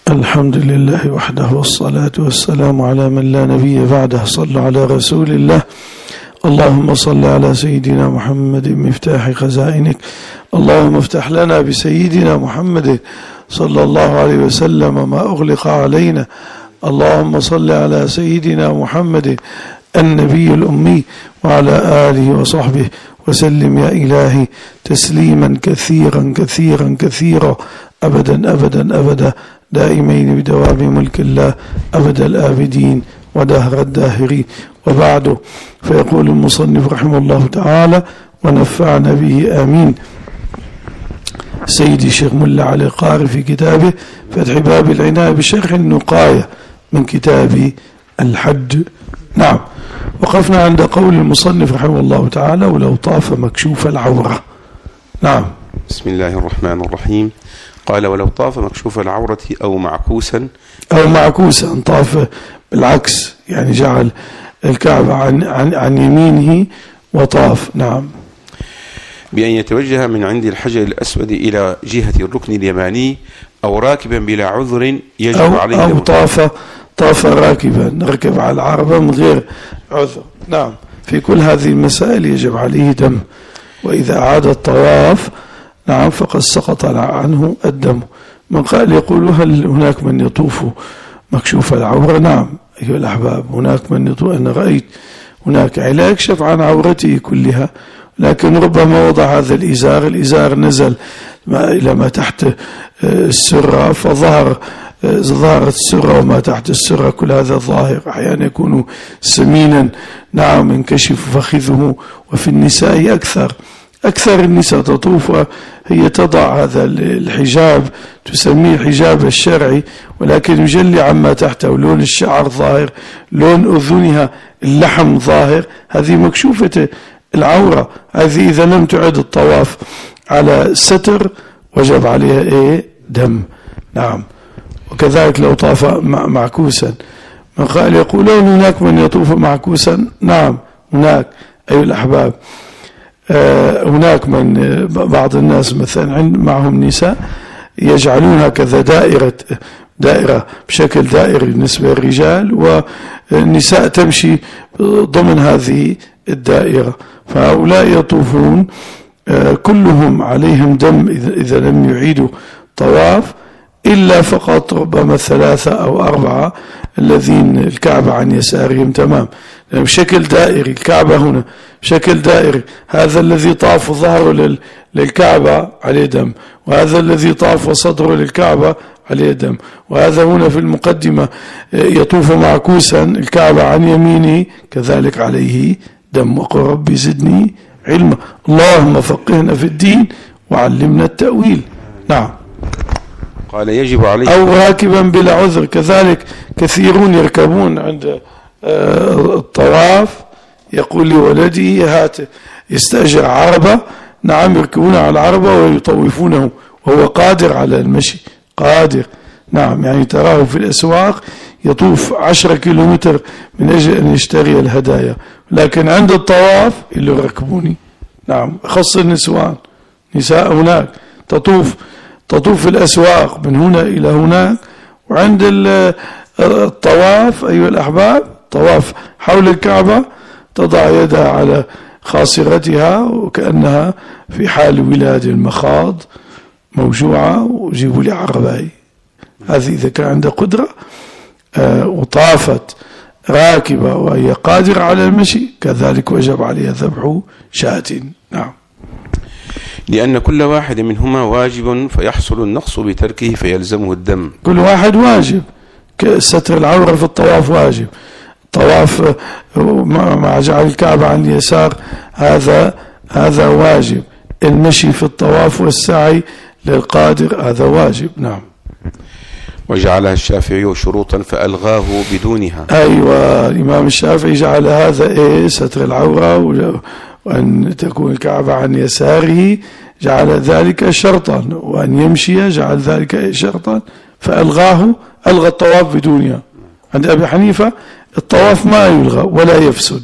الحمد لله وحده والصلاة والسلام على من لا نبي بعده. صلوا على رسول الله. اللهم صل على سيدنا محمد مفتاح خزائنك. اللهم افتح لنا بسيدنا محمد صلى الله عليه وسلم ما أغلق علينا. اللهم صل على سيدنا محمد النبي الأمي وعلى آله وصحبه وسلم يا إلهي تسليما كثيرا كثيرا كثيرا أبدا أبدا أبدا دائمين بدوام ملك الله أبد الآبدين ودهر الداهرين. وبعده فيقول المصنف رحمه الله تعالى ونفعنا به آمين. سيدي الشيخ ملا علي قاري في كتابه فتح باب العناية بشرح النقاية من كتاب الحج. نعم، وقفنا عند قول المصنف رحمه الله تعالى ولو طاف مكشوف العورة. نعم. بسم الله الرحمن الرحيم. قال ولو طاف مكشوف العورة أو معكوسا طاف بالعكس، يعني جعل الكعبة عن يمينه وطاف. نعم. بأن يتوجه من عند الحجر الأسود إلى جهة الركن اليماني أو راكبا بلا عذر يجب عليه أو طاف راكبا، ركب على العربة من غير عذر. نعم، في كل هذه المسائل يجب عليه دم، وإذا أعاد الطواف نعم فقد سقط عنه الدم. من قال يقول هل هناك من يطوف مكشوف العورة؟ نعم أيها الأحباب، هناك من يطوف. أنا رأيت هناك لا يكشف عن عورته كلها، لكن ربما وضع هذا الإزار نزل إلى ما تحت السرة فظهرت السرة وما تحت السرة كل هذا ظاهر. أحيانا يكون سمينا نعم ينكشف فخذه. وفي النساء أكثر النساء تطوف هي تضع هذا الحجاب تسميه الحجاب الشرعي، ولكن يجلي عما تحته، لون الشعر ظاهر، لون أذنها اللحم ظاهر، هذه مكشوفة العورة. هذه إذا لم تعد الطواف على ستر وجب عليها دم. نعم. وكذلك لو طاف معكوسا. من قال يقولون هناك من يطوف معكوسا؟ نعم هناك أيها الأحباب. هناك من بعض الناس مثلا معهم نساء يجعلون هكذا دائرة بشكل دائري بالنسبة للرجال، والنساء تمشي ضمن هذه الدائرة، فهؤلاء يطوفون كلهم عليهم دم إذا لم يعيدوا طواف، إلا فقط ربما 3 أو 4 الذين الكعبة عن يسارهم تمام بشكل دائري. الكعبة هنا بشكل دائري، هذا الذي طاف ظهره للكعبة عليه دم، وهذا الذي طاف صدره للكعبة عليه دم، وهذا هنا في المقدمة يطوف معكوسا الكعبة عن يمينه كذلك عليه دم. وقل ربي زدني علما. اللهم فقهنا في الدين وعلمنا التأويل. نعم. قال يجب عليه أو راكبا بلا عذر، كذلك كثيرون يركبون عند الطواف، يقول لولده هات يستأجر عربة، نعم يركبون على العربة ويطوفونه وهو قادر على المشي، قادر. نعم، يعني تراه في الأسواق يطوف 10 كيلومتر من أجل أن يشتري الهدايا، لكن عند الطواف اللي ركبوني. نعم، خاص النسوان، نساء هناك تطوف في الأسواق من هنا إلى هناك، وعند الطواف أيها الأحباب طواف حول الكعبة تضع يدها على خاصرتها وكأنها في حال ولاد المخاض موجوعة وجيبوا لي عرباي. هذه إذا كان عندها قدرة وطافت راكبة وهي قادرة على المشي كذلك وجب عليها ذبح شاة. نعم. لأن كل واحد منهما واجب فيحصل النقص بتركه فيلزمه الدم. كل واحد واجب، ستر العورة في الطواف واجب، الطواف مع جعل الكعبة عن اليسار هذا واجب، المشي في الطواف والسعي للقادر هذا واجب. نعم. وجعلها الشافعي شروطا فألغاه بدونها. أيوة، الإمام الشافعي جعل هذا ستر العورة وأن تكون الكعبة عن يساره جعل ذلك شرطا، وأن يمشي جعل ذلك شرطا فألغاه، ألغى الطواف بدونها. عند أبي حنيفة الطواف ما يلغى ولا يفسد،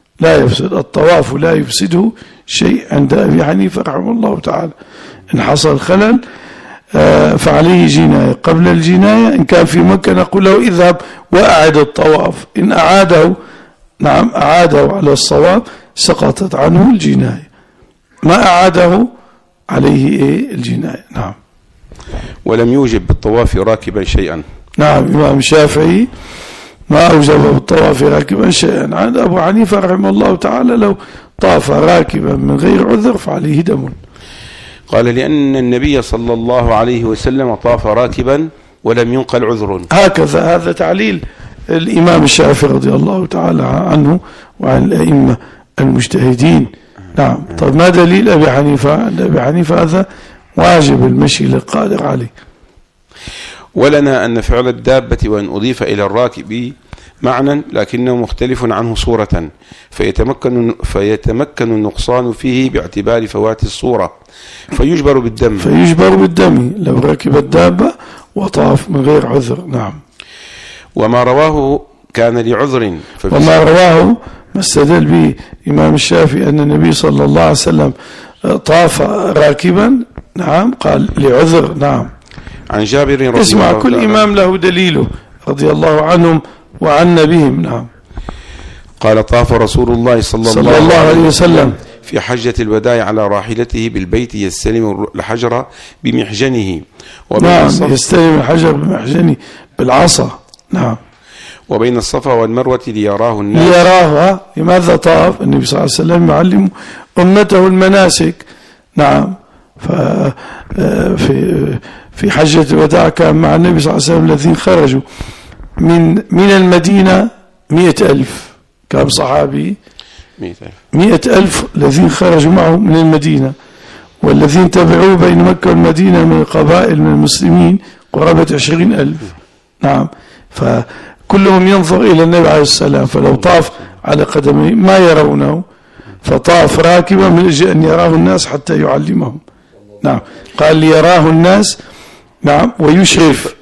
الطواف لا يفسده شيء عند أبي حنيفة رحمه الله تعالى. إن حصل خلل فعليه جناية. قبل الجناية إن كان في مكة نقول له اذهب وأعد الطواف، إن أعاده نعم أعاده على الصواب سقطت عنه الجناية، ما أعاده عليه الجناية. نعم. ولم يوجب بالطواف راكبا شيئا. نعم، الإمام الشافعي ما أوجب بالطواف راكبا شيئا. عند أبو حنيفة رحمه الله تعالى لو طاف راكبا من غير عذر فعليه دم. قال لأن النبي صلى الله عليه وسلم طاف راكبا ولم ينقل عذر. هكذا، هذا تعليل الإمام الشافعي رضي الله تعالى عنه وعن الأئمة المجتهدين. نعم. طيب ما دليل أبي حنيفة؟ أبي حنيفة هذا واجب المشي للقادر عليه. ولنا أن فعل الدابة وأن أضيف إلى الراكب معنى لكنه مختلف عنه صورة، فيتمكن النقصان فيه باعتبار فوات الصورة فيجبر بالدم. لو ركب الدابة وطاف من غير عذر. نعم. وما رواه كان لعذر. وما رواه ما استدل به إمام الشافعي أن النبي صلى الله عليه وسلم طاف راكبا. نعم. قال لعذر. نعم. عن جابر رضي الله عنه. اسمع، كل إمام له دليله رضي الله عنهم وعن بهم. نعم. قال طاف رسول الله صلى الله عليه وسلم في حجة الوداع على راحلته بالبيت يستلم الحجر بمحجنه. نعم، يستلم الحجر بمحجنه بالعصا. نعم. وبين الصفا والمروة ليراه الناس. ليراه. لماذا طاف؟ النبي صلى الله عليه وسلم يعلم أمته المناسك. نعم. في حجة الوداع كان مع النبي صلى الله عليه وسلم الذين خرجوا من المدينة 100,000. كم صحابي؟ 100,000 الذين خرجوا معه من المدينة، والذين تبعوه بين مكة والمدينة من القبائل من المسلمين قرابة 20,000. نعم. فكلهم ينظر إلى النبي عليه السلام، فلو طاف على قدمه ما يرونه، فطاف راكبا من أجل أن يراه الناس حتى يعلمهم. نعم. قال ليراه الناس. نعم. ويشرف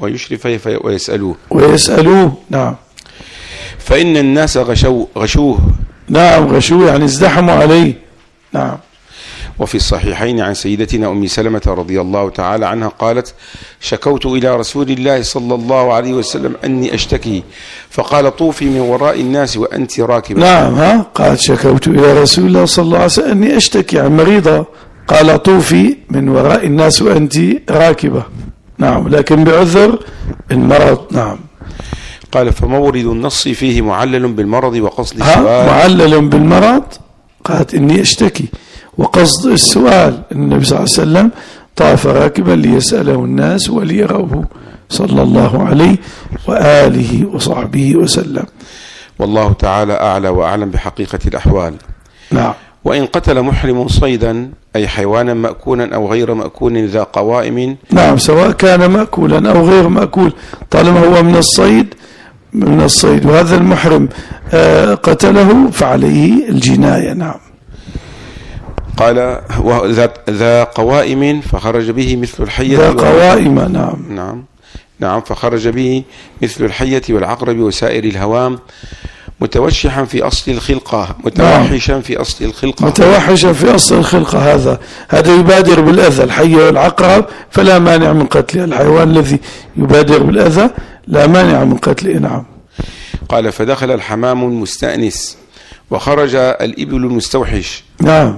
ويسألوه. نعم. فإن الناس غشوه. نعم. غشوه يعني ازدحموا عليه. نعم. وفي الصحيحين عن سيدتنا أم سلمة رضي الله تعالى عنها قالت: شكوت إلى رسول الله صلى الله عليه وسلم أني أشتكي، فقال: طوفي من وراء الناس وأنت راكبة. نعم. قالت شكوت إلى رسول الله صلى الله عليه وسلم أني أشتكي عن مريضة، قال: طوفي من وراء الناس وأنت راكبة. نعم. لكن بعذر المرض. نعم. قال: فمورد النص فيه معلل بالمرض وقصد السؤال. معلل بالمرض. قالت إني أشتكي، وقصد السؤال النبي صلى الله عليه وسلم طاف راكبا ليسأله الناس وليروه صلى الله عليه وآله وصحبه وسلم. والله تعالى أعلى وأعلم بحقيقة الأحوال. نعم. وإن قتل محرم صيدا أي حيوانا مأكولا أو غير مأكول ذا قوائم. نعم. سواء كان مأكولا أو غير مأكول طالما هو من الصيد وهذا المحرم قتله فعليه الجناية. نعم. قال: ذا قوائم فخرج به مثل الحية. ذا قوائم. نعم. نعم. فخرج به مثل الحية والعقرب وسائر الهوام متوشحا في أصل الخلقة، متوحشا في أصل الخلقة. متوحشا في أصل الخلقة. هذا يبادر بالأذى. الحية والعقرب فلا مانع من قتله. الحيوان الذي يبادر بالأذى لا مانع من قتله. نعم. قال: فدخل الحمام المستأنس وخرج الإبل المستوحش. نعم.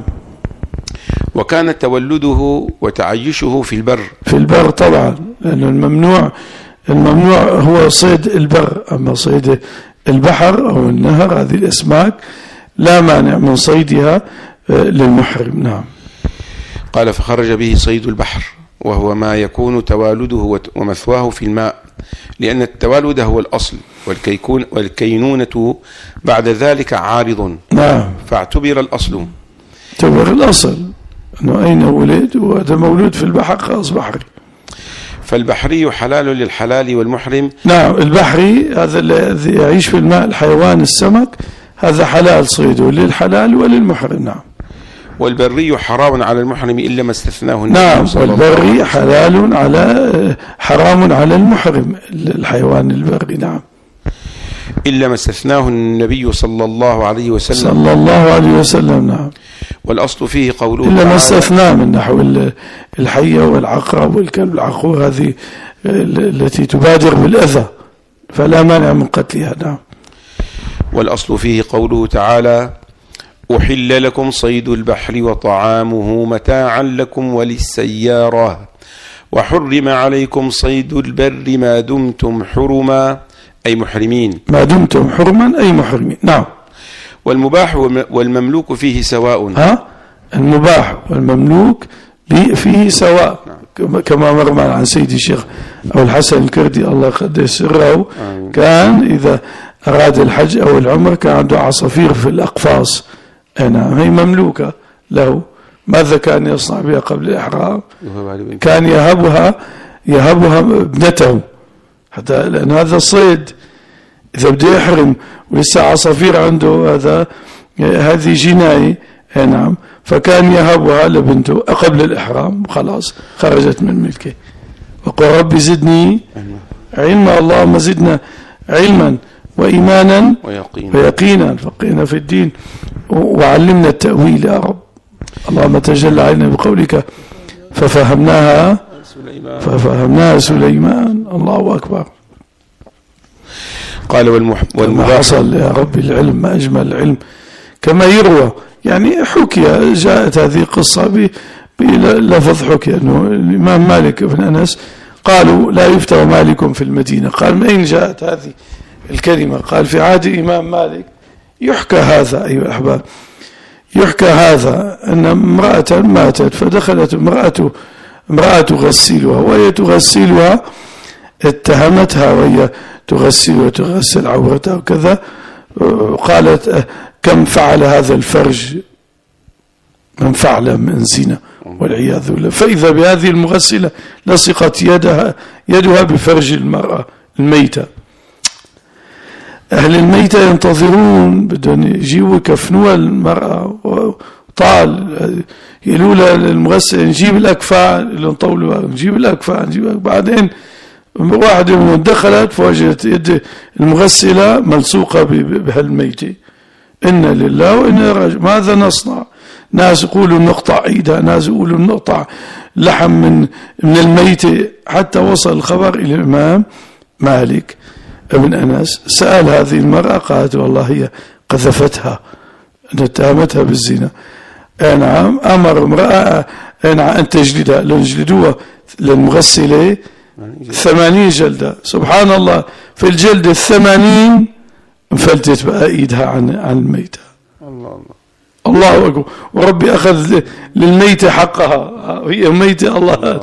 وكان تولده وتعيشه في البر طبعا، لأن الممنوع هو صيد البر، أما صيد البحر أو النهر هذه الأسماك لا مانع من صيدها للمحرم. نعم. قال: فخرج به صيد البحر وهو ما يكون توالده ومثواه في الماء، لأن التوالد هو الأصل والكينونة بعد ذلك عارض. نعم. فاعتبر الأصل. أنه أين ولد، وهذا مولود في البحر خلاص بحري. فالبحري حلال للحلال والمحرم. نعم. البحري هذا الذي يعيش في الماء، الحيوان السمك، هذا حلال صيده للحلال وللمحرم. نعم. والبري حرام على المحرم إلا ما استثناه النبي. نعم. والبري حرام على المحرم الحيوان البري. نعم. إلا ما استثناه النبي صلى الله عليه وسلم. صلى الله عليه وسلم. نعم. والأصل فيه قوله إلا ما استثناه من نحو الحية والعقرب والكلب العقور، هذه التي تبادر بالأذى فلا مانع من قتلها. نعم. والأصل فيه قوله تعالى: أحل لكم صيد البحر وطعامه متاعا لكم وللسيارة وحرم عليكم صيد البر ما دمتم حرما أي محرمين. ما دمتم حرما أي محرمين. نعم. والمباح والمملوك فيه سواء. المباح والمملوك فيه سواء. كما مر معنا عن سيدي الشيخ أو الحسن الكردي الله يقدس سره، كان إذا أراد الحج أو العمر كان عنده عصافير في الأقفاص. نعم. هي مملوكة له. ماذا كان يصنع بها قبل الإحرام؟ كان يهبها ابنته، حتى لأن هذا الصيد إذا بده يحرم ولسه عصافير عنده هذه جناية. نعم. فكان يهبها لبنته قبل الإحرام، خلاص خرجت من ملكه. وقل ربي زدني علما، اللهم زدنا علما وإيمانا ويقينا، فقهنا في الدين وعلمنا التأويل يا رب. اللهم تجلى علينا بقولك ففهمناها سليمان. الله أكبر. قال والمباح حصل يا رب العلم، ما أجمل العلم. كما يروى يعني حكي، جاءت هذه القصة بلفظ حكي أنه الإمام مالك بن أنس قالوا لا يفتى مالك في المدينة. قال من أين جاءت هذه الكلمة؟ قال في عهد الإمام مالك. يحكى هذا أيها الأحباب، يحكى هذا أن امرأة ماتت فدخلت امرأة تغسلها، وهي تغسلها اتهمتها وهي تغسل عورتها وكذا. قالت كم فعل هذا الفرج من فعل من زنا والعياذ بالله. فإذا بهذه المغسلة لصقت يدها بفرج المرأة الميتة. أهل الميتة ينتظرون، بدهم يجيبوا يكفنوها المرأة، وطال يقولوا للمغسل نجيب الأكفاء، اللي نطولوا نجيب الأكفاء. بعدين واحدة منهم دخلت فوجدت يد المغسلة ملصوقة بهالميتة. إنا لله وإنا راجعون. ماذا نصنع؟ ناس يقولوا نقطع ايدها، ناس يقولوا نقطع لحم من الميتة، حتى وصل الخبر إلى الإمام مالك ابن أنس. سأل هذه المرأة، قالت والله هي قذفتها، اتهمتها بالزنا. نعم. أمر امرأة أن تجلدها، لنجلدوها للمغسلة 80 جلدة. سبحان الله، في الجلد 80 انفلتت بقى ايدها عن الميتة. الله أكبر. وربي أخذ للميتة حقها، هي ميتة. الله.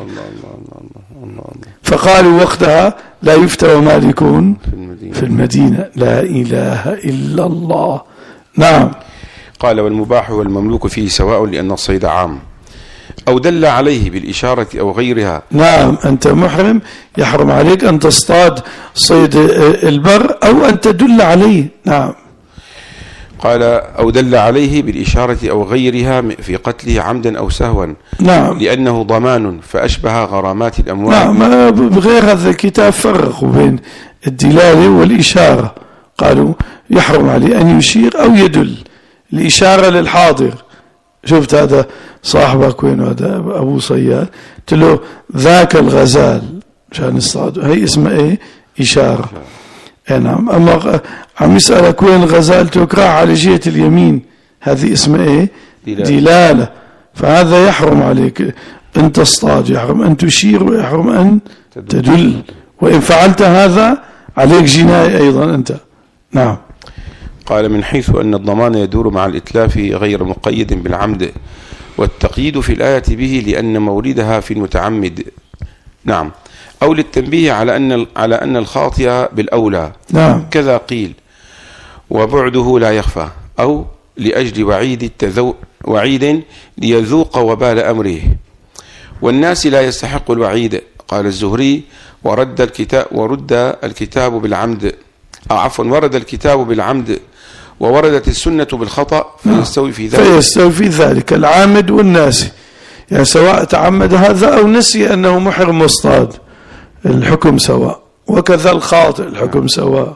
فقالوا وقتها لا يفتى مالك في المدينة. لا إله إلا الله. نعم. قال والمباح والمملوك فيه سواء لأن الصيد عام أو دل عليه بالإشارة أو غيرها. نعم. أنت محرم يحرم عليك أن تصطاد صيد البر أو أن تدل عليه. نعم. قال أو دل عليه بالإشارة أو غيرها في قتله عمدا أو سهوا. نعم. لأنه ضمان فأشبه غرامات الأموال. نعم. بغير هذا الكتاب فرقوا بين الدلالة والإشارة. قالوا يحرم عليه أن يشير أو يدل. الإشارة للحاضر، شفت هذا صاحبك وين، هذا أبو صياد، قلت له ذاك الغزال مشان الصاد، هي اسمها إيه؟ إشارة. نعم. أما عم يسألك وين الغزال، تكره على جهة اليمين، هذه اسمها إيه؟ دلالة. فهذا يحرم عليك أن تصطاد، يحرم أن تشير، ويحرم أن تدل. وإن فعلت هذا عليك جناية أيضا أنت. نعم. قال من حيث أن الضمان يدور مع الإتلاف غير مقيد بالعمد، والتقييد في الآية به لأن موردها في المتعمد. نعم. أو للتنبيه على أن الخاطئ بالأولى. نعم. كذا قيل وبعده لا يخفى، أو لأجل وعيد ليذوق وبال أمره، والناس لا يستحق الوعيد. قال الزهري ورد الكتاب بالعمد، ورد الكتاب بالعمد ووردت السنة بالخطأ فيستوي في ذلك العامد والناسي، يعني سواء تعمد هذا أو نسي أنه محرم مصطاد الحكم سواء، وكذا الخاطئ الحكم سواء،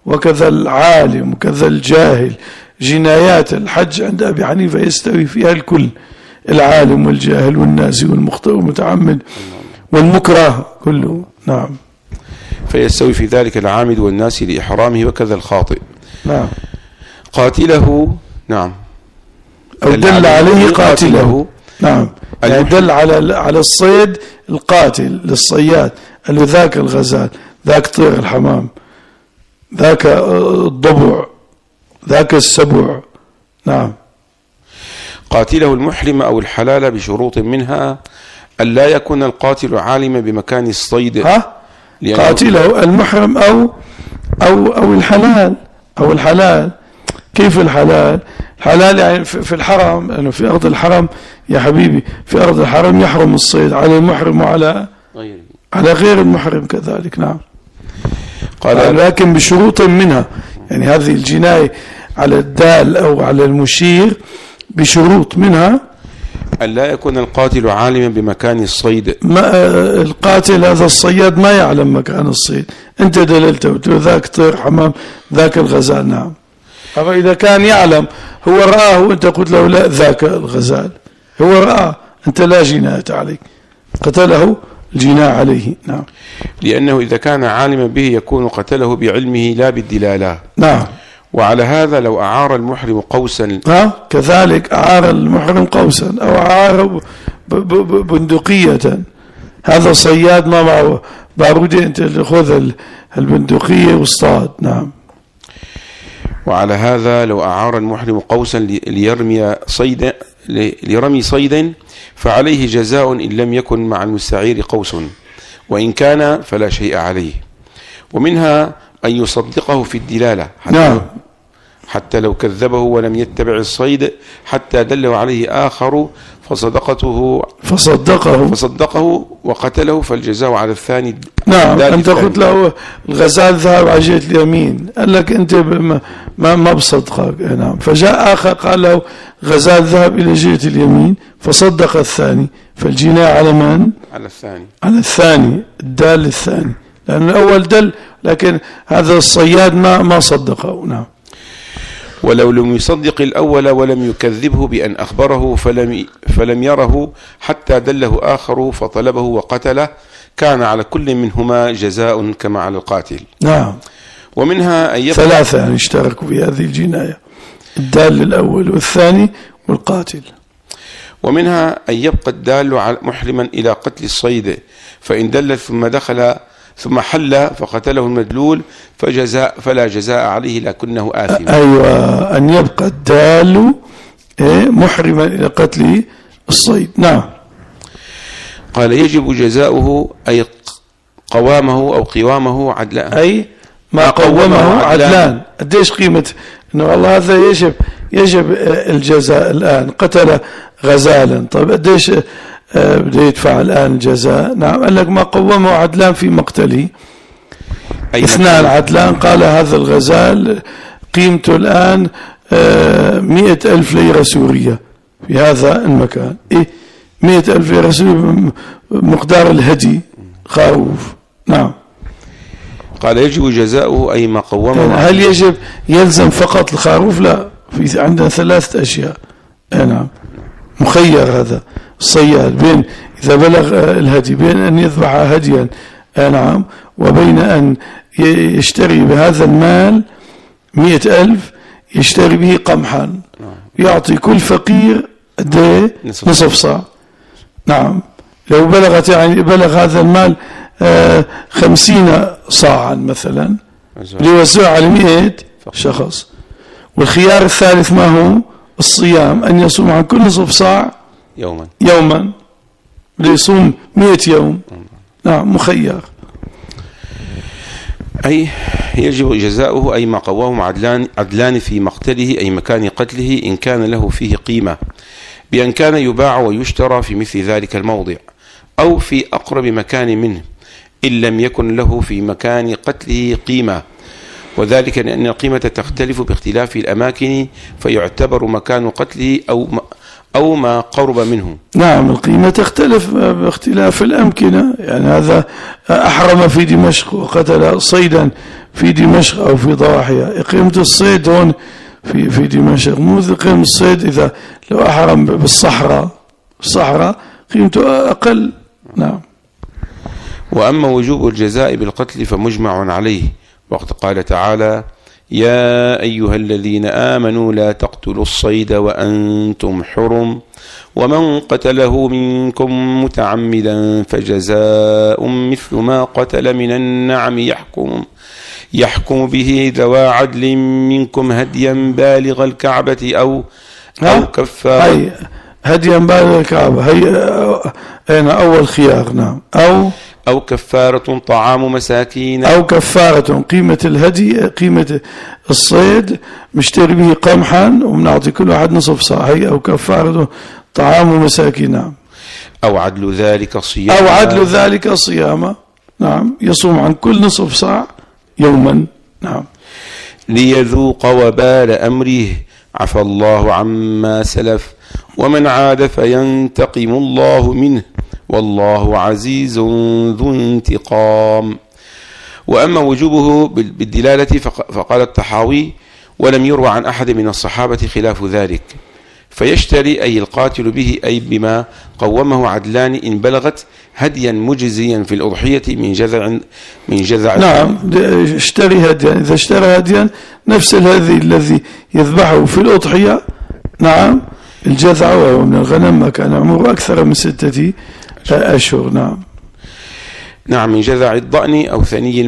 وكذا العالم وكذا الجاهل. جنايات الحج عند أبي حنيفة يستوي فيها الكل، العالم والجاهل والناسي والمخطئ والمتعمد والمكره كله. نعم. فيستوي في ذلك العامد والناسي لإحرامه وكذا الخاطئ. نعم. قاتله. نعم. أو دل عليه قاتله. نعم. يعني دل على الصيد القاتل للصياد، اللي ذاك الغزال، ذاك طير الحمام، ذاك الضبع، ذاك السبع. نعم. قاتله المحرم أو الحلال بشروط منها أن لا يكون القاتل عالما بمكان الصيد. قاتله المحرم أو الحلال. أو الحلال. كيف الحلال؟ الحلال يعني في الحرم، لأنه في أرض الحرم يا حبيبي، في أرض الحرم يحرم الصيد على المحرم وعلى غير المحرم كذلك. نعم. قال لكن بشروط منها، يعني هذه الجناية على الدال أو على المشير بشروط منها أن لا يكون القاتل عالما بمكان الصيد. القاتل هذا الصياد ما يعلم مكان الصيد، أنت دللته ذاك طير حمام، ذاك الغزال. نعم. أما إذا كان يعلم، هو رآه وأنت قلت له لا ذاك الغزال، هو رآه، أنت لا جناية عليك، قتله الجناية عليه. نعم. لأنه إذا كان عالما به يكون قتله بعلمه لا بالدلالة. نعم. وعلى هذا لو أعار المحرم قوسا، كذلك أعار المحرم قوسا أو أعار بندقية، هذا صياد ما معه بارودة، أنت اللي خذ البندقية واصطاد. نعم. وعلى هذا لو أعار المحرم قوسا لرمي صيد فعليه جزاء إن لم يكن مع المستعير قوس، وإن كان فلا شيء عليه. ومنها أن يصدقه في الدلالة حتى لو كذبه ولم يتبع الصيد حتى دله عليه آخر فصدقه وقتله، فالجزاء على الثاني. نعم. أنت قلت له الغزال ذهب على جهة اليمين، قال لك أنت ما بصدقك. نعم. فجاء آخر قال له غزال ذهب إلى جهة اليمين، فصدق الثاني، فالجناية على من؟ على الثاني الدال الثاني، لأن الأول دل لكن هذا الصياد ما صدقه. نعم. ولو لم يصدق الأول ولم يكذبه بأن أخبره فلم يره حتى دله آخر فطلبه وقتله، كان على كل منهما جزاء كما على القاتل. نعم. ومنها أن ثلاثة يعني اشتركوا في هذه الجناية، الدال الأول والثاني والقاتل. ومنها أن يبقى الدال محرما إلى قتل الصيد، فإن دل ثم حل فقتله المدلول فلا جزاء عليه لكنه آثم. أيوة، أن يبقى الدال محرما إلى قتل الصيد. نعم. قال يجب جزاؤه أي قوامه أو قوامه عدلان، أي ما قومه عدلان. قديش قيمة إنه والله هذا يجب الجزاء الآن، قتل غزالا، طيب قديش بده يدفع الآن الجزاء؟ نعم. قال لك ما قومه عدلان في مقتله، اثنان عدلان، قال هذا الغزال قيمته الآن 100,000 ليرة سورية في هذا المكان. 100,000 ليرة سورية مقدار الهدي خروف. نعم. قال يجب جزاؤه أي ما قومه. يعني هل يلزم فقط الخروف؟ لا، في عندنا 3 أشياء. نعم. مخير هذا الصياد بين إذا بلغ الهدي بين أن يذبح هديا، نعم، وبين أن يشتري بهذا المال 100,000 يشتري به قمحا يعطي كل فقير نصف صاع. نعم. لو بلغت يعني بلغ هذا المال 50 صاعا مثلا ليوزع على 100 شخص. والخيار الثالث ما هو؟ الصيام، أن يصوم عن كل نصف صاع يوما ليصوم 100 يوم. نعم. مخير. أي يجب جزاؤه أي ما قواه عدلان في مقتله أي مكان قتله إن كان له فيه قيمة، بأن كان يباع ويشترى في مثل ذلك الموضع أو في أقرب مكان منه إن لم يكن له في مكان قتله قيمة، وذلك لأن القيمة تختلف باختلاف الأماكن، فيعتبر مكان قتله أو ما قرب منه. نعم، القيمة تختلف باختلاف الأمكنة، يعني هذا أحرم في دمشق وقتل صيدا في دمشق أو في ضواحيها، قيمة الصيد هون في دمشق مو قيمة الصيد إذا لو أحرم بالصحراء قيمته أقل. نعم. وأما وجوب الجزاء بالقتل فمجمع عليه، وقد قال تعالى: يا أيها الذين آمنوا لا تقتلوا الصيد وأنتم حرم ومن قتله منكم متعمدا فجزاء مثل ما قتل من النعم يحكم به ذوى عدل منكم هديا بالغ الكعبة أو كفارة. هديا بالغ الكعبة هنا أول خيار. نعم. أو كفارة طعام مساكين. أو كفارة، قيمة الهدي قيمة الصيد مشتري به قمحا ومنعطي كل واحد نصف صاع، أو كفارة طعام مساكين. أو عدل ذلك صياما. نعم، يصوم عن كل نصف صاع يوما. نعم. ليذوق وبال أمره عفى الله عما سلف ومن عاد فينتقم الله منه والله عزيز ذو انتقام. وأما وجوبه بالدلالة فقال الطحاوي: ولم يروى عن أحد من الصحابة خلاف ذلك، فيشتري أي القاتل به أي بما قومه عدلان إن بلغت هديا مجزيا في الأضحية من جذع. نعم، اشتري هديا، إذا اشترى هديا نفس الهدي الذي يذبحه في الأضحية. نعم، الجذع وهو من الغنم ما كان عمره أكثر من 6 أشهر. نعم، من جذع الضأن أو ثني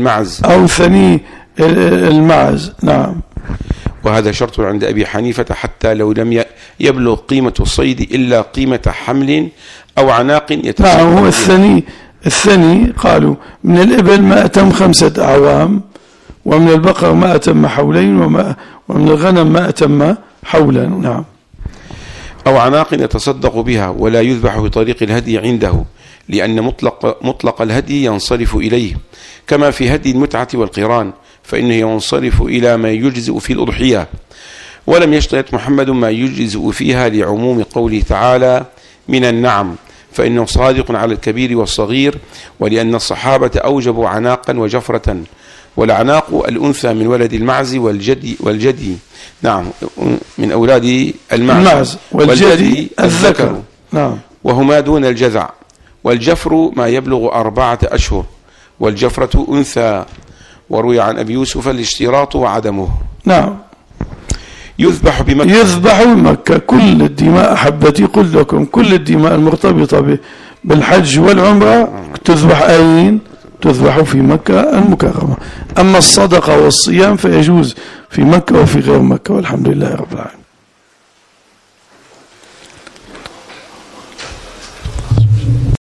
المعز. نعم. وهذا شرط عند أبي حنيفة حتى لو لم يبلغ قيمة الصيد إلا قيمة حمل أو عناق يتصدق. نعم، هو الثني قالوا من الإبل ما أتم 5 أعوام، ومن البقر ما أتم حولين، ومن الغنم ما أتم حولا. نعم. أو عناق يتصدق بها ولا يذبح بطريق الهدي عنده، لأن مطلق الهدي ينصرف إليه، كما في هدي المتعة والقران فإنه ينصرف إلى ما يجزئ في الأضحية. ولم يشترط محمد ما يجزئ فيها لعموم قوله تعالى: من النعم، فإنه صادق على الكبير والصغير، ولأن الصحابة أوجبوا عناقا وجفرة، والعناق الأنثى من ولد المعز والجدي. نعم، من أولاد المعز والجدي الذكر. نعم. وهما دون الجذع. والجفر ما يبلغ 4 أشهر، والجفرة أنثى. وروي عن أبي يوسف الاشتراط وعدمه. نعم. يذبح بمكة كل الدماء أحبتي قل لكم، كل الدماء المرتبطة بالحج والعمرة تذبح أين؟ تذبح في مكة المكرمة. أما الصدقة والصيام فيجوز في مكة وفي غير مكة، والحمد لله رب العالمين.